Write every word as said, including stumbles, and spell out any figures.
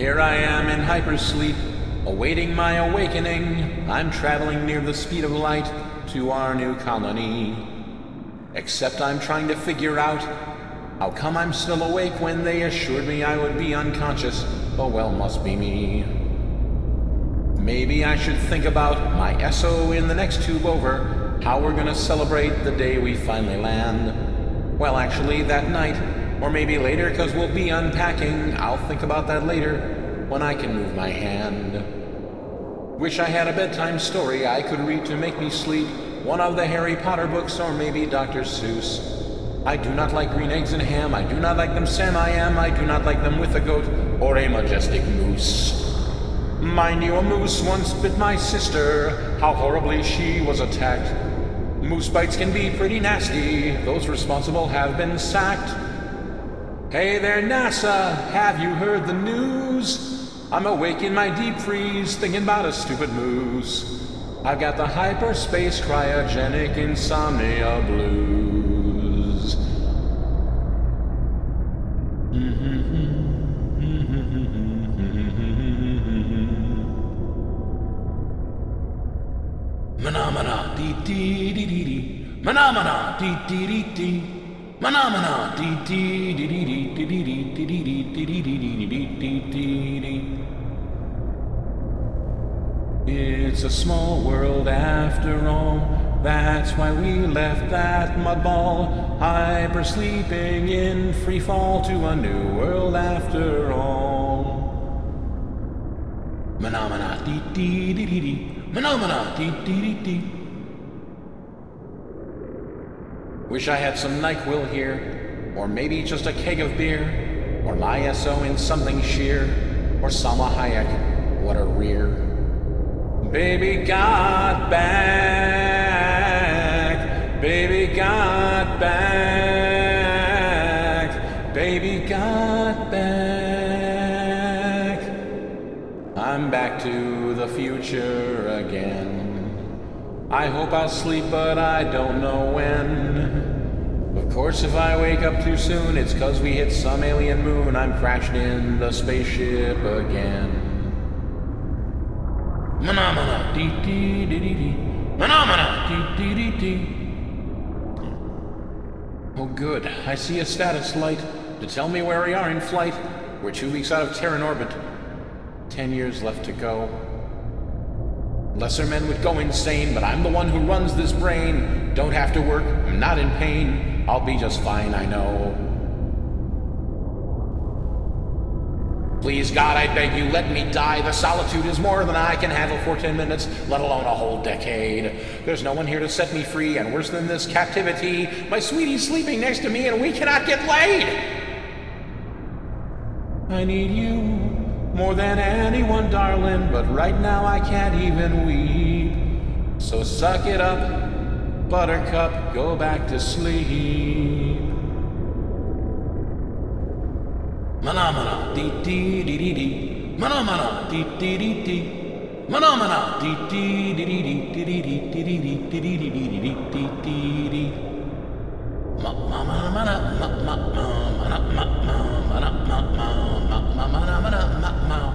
Here I am in hypersleep, awaiting my awakening. I'm traveling near the speed of light to our new colony. Except I'm trying to figure out how come I'm still awake when they assured me I would be unconscious. Oh well, must be me. Maybe I should think about my S O in the next tube over, how we're gonna celebrate the day we finally land. Well, actually, that night, or maybe later, cause we'll be unpacking. I'll think about that later, when I can move my hand. Wish I had a bedtime story I could read to make me sleep, one of the Harry Potter books, or maybe Doctor Seuss. I do not like green eggs and ham, I do not like them Sam I am, I do not like them with a goat, or a majestic moose. Mind you, a moose once bit my sister, how horribly she was attacked. Moose bites can be pretty nasty, those responsible have been sacked. Hey there NASA, have you heard the news? I'm awake in my deep freeze, thinking about a stupid moose. I've got the hyperspace cryogenic insomnia blues. Manamana dee dee dee dee dee. Manamana dee dee dee dee. Manamana dee dee dee dee dee dee dee dee dee dee dee dee dee dee. It's a small world after all. That's why we left that mud ball, hyper sleeping in free fall to a new world after all. Manamana dee dee dee dee dee. Manamana dee dee dee dee. Wish I had some NyQuil here, or maybe just a keg of beer, or my S O in something sheer, or Salma Hayek, what a rear. Baby got back, baby got back, baby got back. I'm back to the future again. I hope I'll sleep, but I don't know when. Of course, if I wake up too soon, it's cause we hit some alien moon. I'm crashed in the spaceship again. Manamana dee dee dee dee dee. Manamana dee dee dee dee. Oh good, I see a status light to tell me where we are in flight. We're two weeks out of Terran orbit. Ten years left to go. Lesser men would go insane, but I'm the one who runs this brain. Don't have to work, I'm not in pain. I'll be just fine, I know. Please, God, I beg you, let me die. The solitude is more than I can handle for ten minutes, let alone a whole decade. There's no one here to set me free, and worse than this captivity, my sweetie's sleeping next to me and we cannot get laid. I need you more than anyone, darling, but right now I can't even weep. So suck it up, buttercup, go back to sleep. Manamana dee dee dee dee dee. Manamana dee dee dee dee. Manamana dee dee dee dee dee dee dee dee dee dee dee dee dee dee dee dee. Ma ma ma ma ma ma ma ma ma ma ma ma ma ma ma ma ma ma ma ma.